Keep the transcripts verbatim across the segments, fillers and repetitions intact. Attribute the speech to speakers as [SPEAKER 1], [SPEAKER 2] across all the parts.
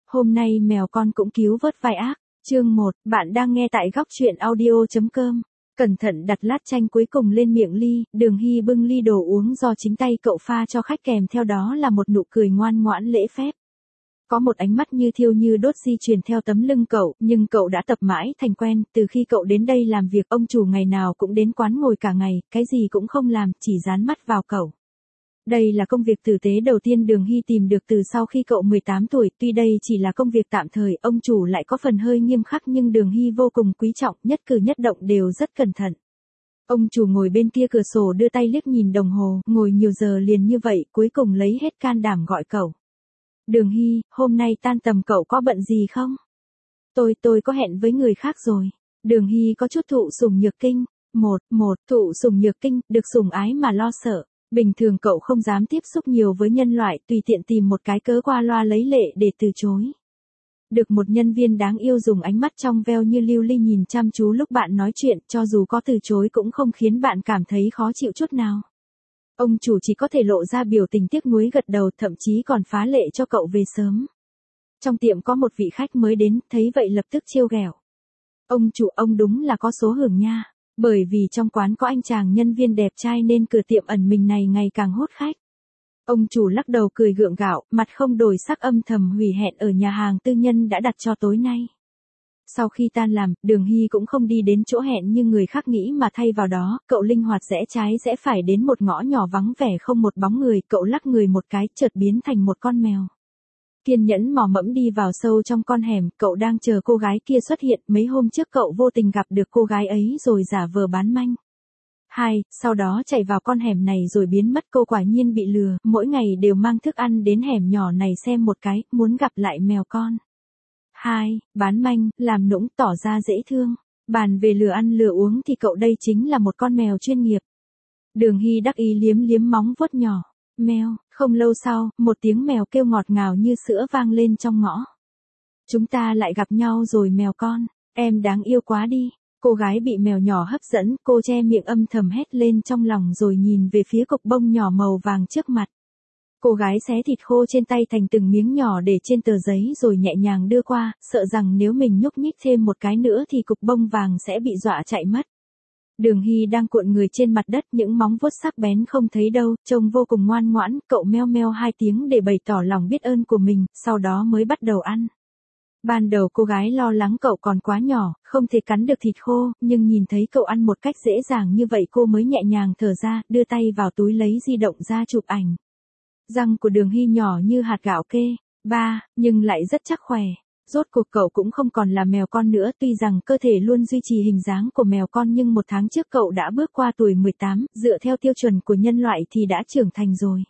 [SPEAKER 1] Hôm nay mèo con cũng cứu vớt vai ác. Chương một, bạn đang nghe tại góc truyện audio.com. Cẩn thận đặt lát chanh cuối cùng lên miệng ly, Đường Hy bưng ly đồ uống do chính tay cậu pha cho khách, kèm theo đó là một nụ cười ngoan ngoãn lễ phép. Có một ánh mắt như thiêu như đốt di truyền theo tấm lưng cậu, nhưng cậu đã tập mãi thành quen, từ khi cậu đến đây làm việc, ông chủ ngày nào cũng đến quán ngồi cả ngày, cái gì cũng không làm, chỉ dán mắt vào cậu. Đây là công việc tử tế đầu tiên Đường Hy tìm được từ sau khi cậu mười tám tuổi, tuy đây chỉ là công việc tạm thời, ông chủ lại có phần hơi nghiêm khắc nhưng Đường Hy vô cùng quý trọng, nhất cử nhất động đều rất cẩn thận. Ông chủ ngồi bên kia cửa sổ đưa tay liếc nhìn đồng hồ, ngồi nhiều giờ liền như vậy, cuối cùng lấy hết can đảm gọi cậu. Đường Hy, hôm nay tan tầm cậu có bận gì không? Tôi, tôi có hẹn với người khác rồi. Đường Hy có chút thụ sủng nhược kinh. Một, một, thụ sủng nhược kinh, được sủng ái mà lo sợ. Bình thường cậu không dám tiếp xúc nhiều với nhân loại, tùy tiện tìm một cái cớ qua loa lấy lệ để từ chối. Được một nhân viên đáng yêu dùng ánh mắt trong veo như lưu ly nhìn chăm chú lúc bạn nói chuyện, cho dù có từ chối cũng không khiến bạn cảm thấy khó chịu chút nào. Ông chủ chỉ có thể lộ ra biểu tình tiếc nuối gật đầu, thậm chí còn phá lệ cho cậu về sớm. Trong tiệm có một vị khách mới đến, thấy vậy lập tức trêu ghẹo. Ông chủ, ông đúng là có số hưởng nha. Bởi vì trong quán có anh chàng nhân viên đẹp trai nên cửa tiệm ẩn mình này ngày càng hút khách. Ông chủ lắc đầu cười gượng gạo, mặt không đổi sắc, âm thầm hủy hẹn ở nhà hàng tư nhân đã đặt cho tối nay. Sau khi tan làm, Đường Hy cũng không đi đến chỗ hẹn như người khác nghĩ mà thay vào đó, cậu linh hoạt rẽ trái rẽ phải đến một ngõ nhỏ vắng vẻ không một bóng người, cậu lắc người một cái, chợt biến thành một con mèo. Kiên nhẫn mò mẫm đi vào sâu trong con hẻm, cậu đang chờ cô gái kia xuất hiện, mấy hôm trước cậu vô tình gặp được cô gái ấy rồi giả vờ bán manh. Hai, sau đó chạy vào con hẻm này rồi biến mất, cô quả nhiên bị lừa, mỗi ngày đều mang thức ăn đến hẻm nhỏ này xem một cái, muốn gặp lại mèo con. Hai, bán manh, làm nũng, tỏ ra dễ thương. Bàn về lừa ăn lừa uống thì cậu đây chính là một con mèo chuyên nghiệp. Đường Hy đắc ý liếm liếm móng vuốt nhỏ. Mèo, không lâu sau, một tiếng mèo kêu ngọt ngào như sữa vang lên trong ngõ. Chúng ta lại gặp nhau rồi mèo con, em đáng yêu quá đi. Cô gái bị mèo nhỏ hấp dẫn, cô che miệng âm thầm hét lên trong lòng rồi nhìn về phía cục bông nhỏ màu vàng trước mặt. Cô gái xé thịt khô trên tay thành từng miếng nhỏ để trên tờ giấy rồi nhẹ nhàng đưa qua, sợ rằng nếu mình nhúc nhích thêm một cái nữa thì cục bông vàng sẽ bị dọa chạy mất. Đường Hy đang cuộn người trên mặt đất, những móng vuốt sắc bén không thấy đâu, trông vô cùng ngoan ngoãn, cậu meo meo hai tiếng để bày tỏ lòng biết ơn của mình, sau đó mới bắt đầu ăn. Ban đầu cô gái lo lắng cậu còn quá nhỏ, không thể cắn được thịt khô, nhưng nhìn thấy cậu ăn một cách dễ dàng như vậy cô mới nhẹ nhàng thở ra, đưa tay vào túi lấy di động ra chụp ảnh. Răng của Đường Hy nhỏ như hạt gạo kê, ba, nhưng lại rất chắc khỏe. Rốt cuộc cậu cũng không còn là mèo con nữa, tuy rằng cơ thể luôn duy trì hình dáng của mèo con nhưng một tháng trước cậu đã bước qua tuổi mười tám, dựa theo tiêu chuẩn của nhân loại thì đã trưởng thành rồi.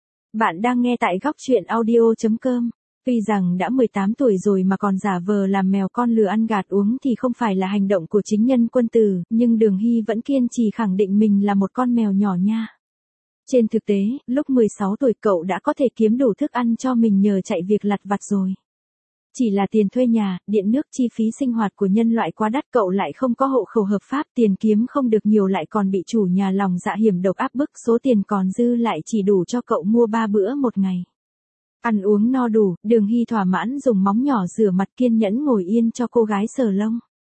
[SPEAKER 1] Bạn đang nghe tại góc truyện audio.com. Tuy rằng đã mười tám tuổi rồi mà còn giả vờ làm mèo con lừa ăn gạt uống thì không phải là hành động của chính nhân quân tử, nhưng Đường Hy vẫn kiên trì khẳng định mình là một con mèo nhỏ nha. Trên thực tế, lúc mười sáu tuổi cậu đã có thể kiếm đủ thức ăn cho mình nhờ chạy việc lặt vặt rồi. Chỉ là tiền thuê nhà, điện nước, chi phí sinh hoạt của nhân loại quá đắt, cậu lại không có hộ khẩu hợp pháp, tiền kiếm không được nhiều lại còn bị chủ nhà lòng dạ hiểm độc áp bức, số tiền còn dư lại chỉ đủ cho cậu mua ba bữa một ngày. Ăn uống no đủ, Đường Hy thỏa mãn dùng móng nhỏ rửa mặt, kiên nhẫn ngồi yên cho cô gái sờ lông.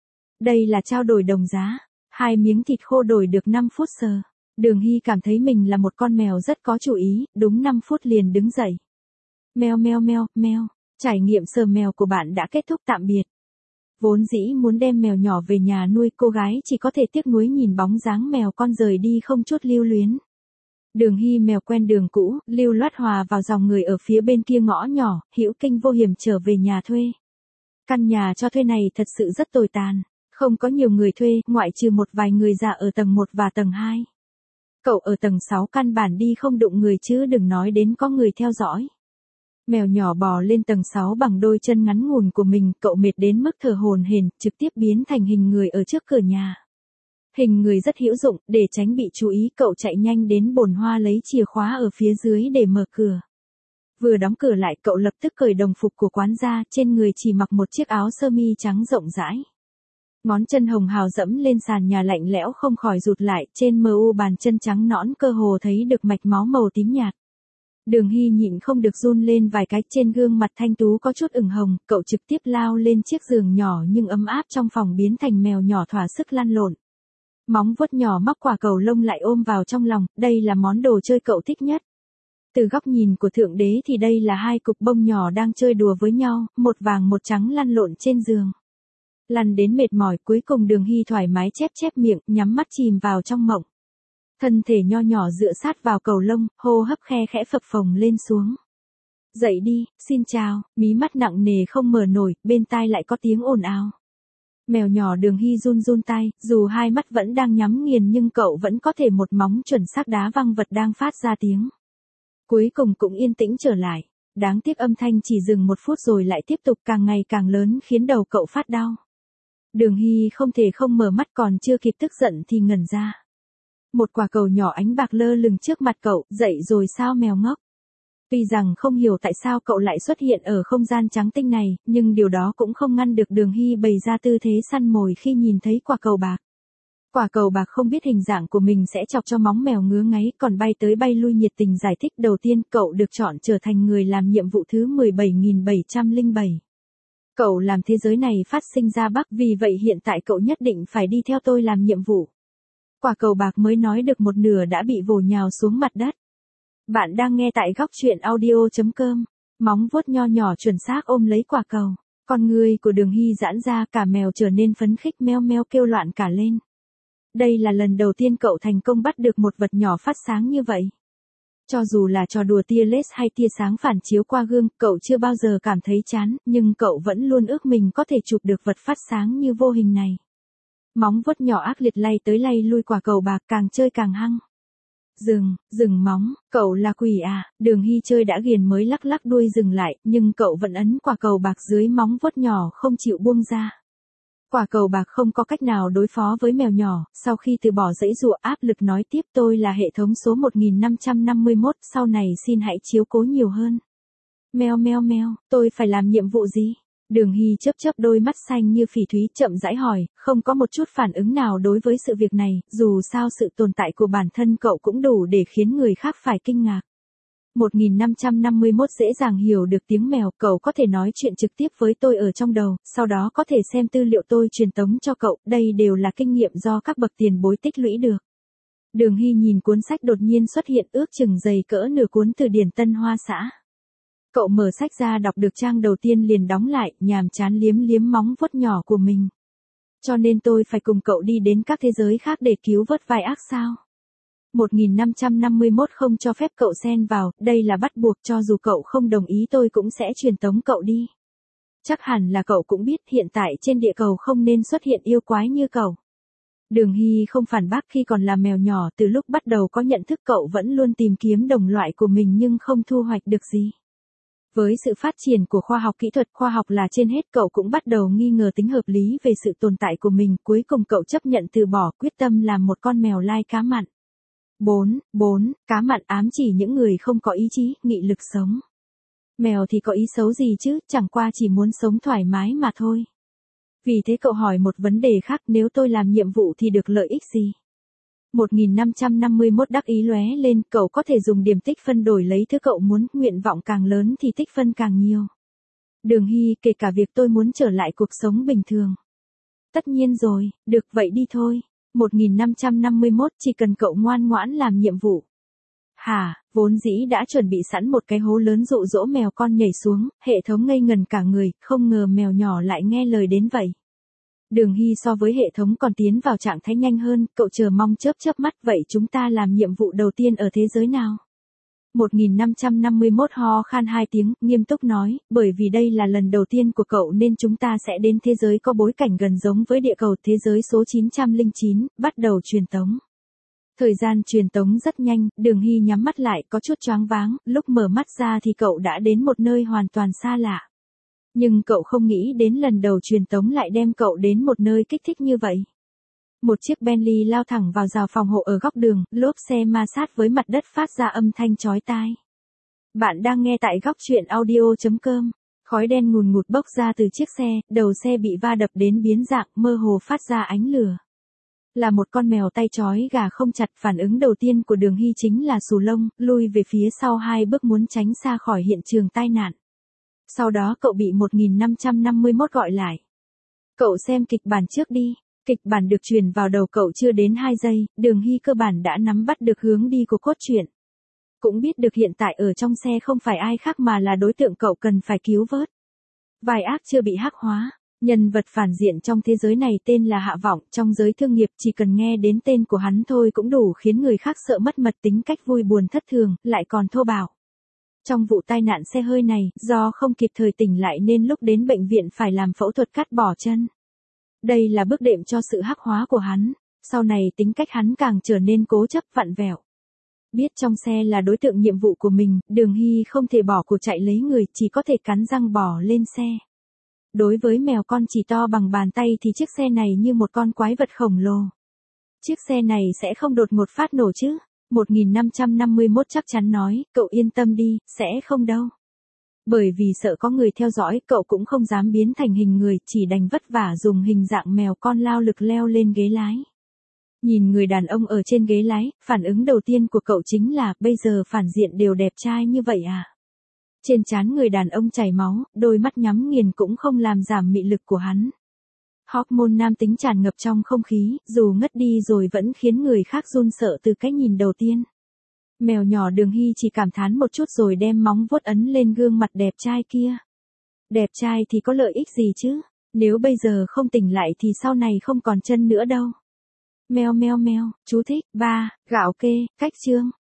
[SPEAKER 1] Đây là trao đổi đồng giá, hai miếng thịt khô đổi được năm phút sờ. Đường Hy cảm thấy mình là một con mèo rất có chủ ý, đúng năm phút liền đứng dậy. Meo meo meo, meo. Trải nghiệm sờ mèo của bạn đã kết thúc, tạm biệt. Vốn dĩ muốn đem mèo nhỏ về nhà nuôi, cô gái chỉ có thể tiếc nuối nhìn bóng dáng mèo con rời đi không chút lưu luyến. Đường Hy mèo quen đường cũ, lưu loát hòa vào dòng người ở phía bên kia ngõ nhỏ, hữu kinh vô hiểm trở về nhà thuê. Căn nhà cho thuê này thật sự rất tồi tàn, không có nhiều người thuê, ngoại trừ một vài người già ở tầng một và tầng hai. Cậu ở tầng sáu căn bản đi không đụng người chứ đừng nói đến có người theo dõi. Mèo nhỏ bò lên tầng sáu bằng đôi chân ngắn ngủn của mình, cậu mệt đến mức thở hổn hển, trực tiếp biến thành hình người ở trước cửa nhà. Hình người rất hữu dụng, để tránh bị chú ý, cậu chạy nhanh đến bồn hoa lấy chìa khóa ở phía dưới để mở cửa. Vừa đóng cửa lại, cậu lập tức cởi đồng phục của quán ra, trên người chỉ mặc một chiếc áo sơ mi trắng rộng rãi. Ngón chân hồng hào dẫm lên sàn nhà lạnh lẽo không khỏi rụt lại, trên mờ u bàn chân trắng nõn cơ hồ thấy được mạch máu màu tím nhạt. Đường Hy nhịn không được run lên vài cái, trên gương mặt thanh tú có chút ửng hồng, cậu trực tiếp lao lên chiếc giường nhỏ nhưng ấm áp trong phòng biến thành mèo nhỏ thỏa sức lăn lộn. Móng vuốt nhỏ móc quả cầu lông lại ôm vào trong lòng, đây là món đồ chơi cậu thích nhất. Từ góc nhìn của thượng đế thì đây là hai cục bông nhỏ đang chơi đùa với nhau, một vàng một trắng lăn lộn trên giường. Lăn đến mệt mỏi, cuối cùng Đường Hy thoải mái chép chép miệng, nhắm mắt chìm vào trong mộng. Thân thể nho nhỏ dựa sát vào cầu lông, hô hấp khe khẽ phập phồng lên xuống. Dậy đi, xin chào, mí mắt nặng nề không mở nổi, bên tai lại có tiếng ồn ào. Mèo nhỏ Đường Hy run run tai, dù hai mắt vẫn đang nhắm nghiền nhưng cậu vẫn có thể một móng chuẩn xác đá văng vật đang phát ra tiếng. Cuối cùng cũng yên tĩnh trở lại. Đáng tiếc âm thanh chỉ dừng một phút rồi lại tiếp tục càng ngày càng lớn khiến đầu cậu phát đau. Đường Hy không thể không mở mắt, còn chưa kịp tức giận thì ngẩn ra. Một quả cầu nhỏ ánh bạc lơ lửng trước mặt cậu, dậy rồi sao mèo ngốc. Tuy rằng không hiểu tại sao cậu lại xuất hiện ở không gian trắng tinh này, nhưng điều đó cũng không ngăn được Đường Hy bày ra tư thế săn mồi khi nhìn thấy quả cầu bạc. Quả cầu bạc không biết hình dạng của mình sẽ chọc cho móng mèo ngứa ngáy, còn bay tới bay lui nhiệt tình giải thích. Đầu tiên cậu được chọn trở thành người làm nhiệm vụ thứ mười bảy nghìn bảy trăm lẻ bảy. Cậu làm thế giới này phát sinh ra Bắc, vì vậy hiện tại cậu nhất định phải đi theo tôi làm nhiệm vụ. Quả cầu bạc mới nói được một nửa đã bị vồ nhào xuống mặt đất. Bạn đang nghe tại góc truyện audio chấm com. Móng vuốt nho nhỏ chuẩn xác ôm lấy quả cầu. Con người của Đường Hy giãn ra, cả mèo trở nên phấn khích, meo meo kêu loạn cả lên. Đây là lần đầu tiên cậu thành công bắt được một vật nhỏ phát sáng như vậy. Cho dù là trò đùa tia laser hay tia sáng phản chiếu qua gương, cậu chưa bao giờ cảm thấy chán, nhưng cậu vẫn luôn ước mình có thể chụp được vật phát sáng như vô hình này. Móng vuốt nhỏ ác liệt lay tới lay lui quả cầu bạc, càng chơi càng hăng. Dừng, dừng móng, cậu là quỷ à? Đường Hy chơi đã ghiền mới lắc lắc đuôi dừng lại, nhưng cậu vẫn ấn quả cầu bạc dưới móng vuốt nhỏ không chịu buông ra. Quả cầu bạc không có cách nào đối phó với mèo nhỏ, sau khi từ bỏ dãy dụa áp lực nói tiếp, tôi là hệ thống số một nghìn năm trăm năm mươi mốt, sau này xin hãy chiếu cố nhiều hơn. Meo meo meo, tôi phải làm nhiệm vụ gì? Đường Hy chớp chớp đôi mắt xanh như phỉ thúy chậm rãi hỏi, không có một chút phản ứng nào đối với sự việc này, dù sao sự tồn tại của bản thân cậu cũng đủ để khiến người khác phải kinh ngạc. một nghìn năm trăm năm mươi mốt dễ dàng hiểu được tiếng mèo, cậu có thể nói chuyện trực tiếp với tôi ở trong đầu, sau đó có thể xem tư liệu tôi truyền tống cho cậu, đây đều là kinh nghiệm do các bậc tiền bối tích lũy được. Đường Hy nhìn cuốn sách đột nhiên xuất hiện, ước chừng dày cỡ nửa cuốn từ điển Tân Hoa Xã. Cậu mở sách ra đọc được trang đầu tiên liền đóng lại, nhàm chán liếm liếm móng vuốt nhỏ của mình. Cho nên tôi phải cùng cậu đi đến các thế giới khác để cứu vớt vai ác sao? một nghìn năm trăm năm mươi mốt không cho phép cậu xen vào, đây là bắt buộc, cho dù cậu không đồng ý tôi cũng sẽ truyền tống cậu đi. Chắc hẳn là cậu cũng biết hiện tại trên địa cầu không nên xuất hiện yêu quái như cậu. Đường Hy không phản bác, khi còn là mèo nhỏ từ lúc bắt đầu có nhận thức cậu vẫn luôn tìm kiếm đồng loại của mình nhưng không thu hoạch được gì. Với sự phát triển của khoa học kỹ thuật, khoa học là trên hết, cậu cũng bắt đầu nghi ngờ tính hợp lý về sự tồn tại của mình, cuối cùng cậu chấp nhận từ bỏ, quyết tâm làm một con mèo lai cá mặn. bốn. bốn. Cá mặn ám chỉ những người không có ý chí, nghị lực sống. Mèo thì có ý xấu gì chứ, chẳng qua chỉ muốn sống thoải mái mà thôi. Vì thế cậu hỏi một vấn đề khác, nếu tôi làm nhiệm vụ thì được lợi ích gì? một nghìn năm trăm năm mươi mốt đắc ý lóe lên, cậu có thể dùng điểm tích phân đổi lấy thứ cậu muốn, nguyện vọng càng lớn thì tích phân càng nhiều. Đường Hy, kể cả việc tôi muốn trở lại cuộc sống bình thường. Tất nhiên rồi, được vậy đi thôi. một nghìn năm trăm năm mươi mốt, chỉ cần cậu ngoan ngoãn làm nhiệm vụ. Hả, vốn dĩ đã chuẩn bị sẵn một cái hố lớn dụ dỗ mèo con nhảy xuống, hệ thống ngây ngần cả người, không ngờ mèo nhỏ lại nghe lời đến vậy. Đường Hy so với hệ thống còn tiến vào trạng thái nhanh hơn, cậu chờ mong chớp chớp mắt, vậy chúng ta làm nhiệm vụ đầu tiên ở thế giới nào? một nghìn năm trăm năm mươi mốt ho khan hai tiếng, nghiêm túc nói, bởi vì đây là lần đầu tiên của cậu nên chúng ta sẽ đến thế giới có bối cảnh gần giống với địa cầu, thế giới số chín trăm lẻ chín, bắt đầu truyền tống. Thời gian truyền tống rất nhanh, Đường Hy nhắm mắt lại, có chút choáng váng, lúc mở mắt ra thì cậu đã đến một nơi hoàn toàn xa lạ. Nhưng cậu không nghĩ đến lần đầu truyền tống lại đem cậu đến một nơi kích thích như vậy. Một chiếc Bentley lao thẳng vào rào phòng hộ ở góc đường, lốp xe ma sát với mặt đất phát ra âm thanh chói tai. Bạn đang nghe tại góc truyện audio chấm com. Khói đen ngùn ngụt bốc ra từ chiếc xe, đầu xe bị va đập đến biến dạng, mơ hồ phát ra ánh lửa. Là một con mèo tay trói gà không chặt, phản ứng đầu tiên của Đường Hy chính là xù lông, lui về phía sau hai bước muốn tránh xa khỏi hiện trường tai nạn. Sau đó cậu bị một nghìn năm trăm năm mươi mốt gọi lại. Cậu xem kịch bản trước đi. Kịch bản được truyền vào đầu cậu chưa đến hai giây, Đường Hy cơ bản đã nắm bắt được hướng đi của cốt truyện. Cũng biết được hiện tại ở trong xe không phải ai khác mà là đối tượng cậu cần phải cứu vớt. Vai ác chưa bị hắc hóa. Nhân vật phản diện trong thế giới này tên là Hạ Vọng, trong giới thương nghiệp chỉ cần nghe đến tên của hắn thôi cũng đủ khiến người khác sợ mất mật, tính cách vui buồn thất thường, lại còn thô bạo. Trong vụ tai nạn xe hơi này, do không kịp thời tỉnh lại nên lúc đến bệnh viện phải làm phẫu thuật cắt bỏ chân. Đây là bước đệm cho sự hắc hóa của hắn, sau này tính cách hắn càng trở nên cố chấp vặn vẹo. Biết trong xe là đối tượng nhiệm vụ của mình, Đường Hy không thể bỏ cuộc chạy lấy người, chỉ có thể cắn răng bỏ lên xe. Đối với mèo con chỉ to bằng bàn tay thì chiếc xe này như một con quái vật khổng lồ. Chiếc xe này sẽ không đột ngột phát nổ chứ? một nghìn năm trăm năm mươi mốt chắc chắn nói, cậu yên tâm đi, sẽ không đâu. Bởi vì sợ có người theo dõi, cậu cũng không dám biến thành hình người, chỉ đành vất vả dùng hình dạng mèo con lao lực leo lên ghế lái. Nhìn người đàn ông ở trên ghế lái, phản ứng đầu tiên của cậu chính là, bây giờ phản diện đều đẹp trai như vậy à? Trên trán người đàn ông chảy máu, đôi mắt nhắm nghiền cũng không làm giảm mị lực của hắn. Hormone nam tính tràn ngập trong không khí, dù ngất đi rồi vẫn khiến người khác run sợ từ cái nhìn đầu tiên. Mèo nhỏ Đường Hy chỉ cảm thán một chút rồi đem móng vuốt ấn lên gương mặt đẹp trai kia. Đẹp trai thì có lợi ích gì chứ? Nếu bây giờ không tỉnh lại thì sau này không còn chân nữa đâu. Meo meo meo, chú thích, ba, gạo kê, cách chương.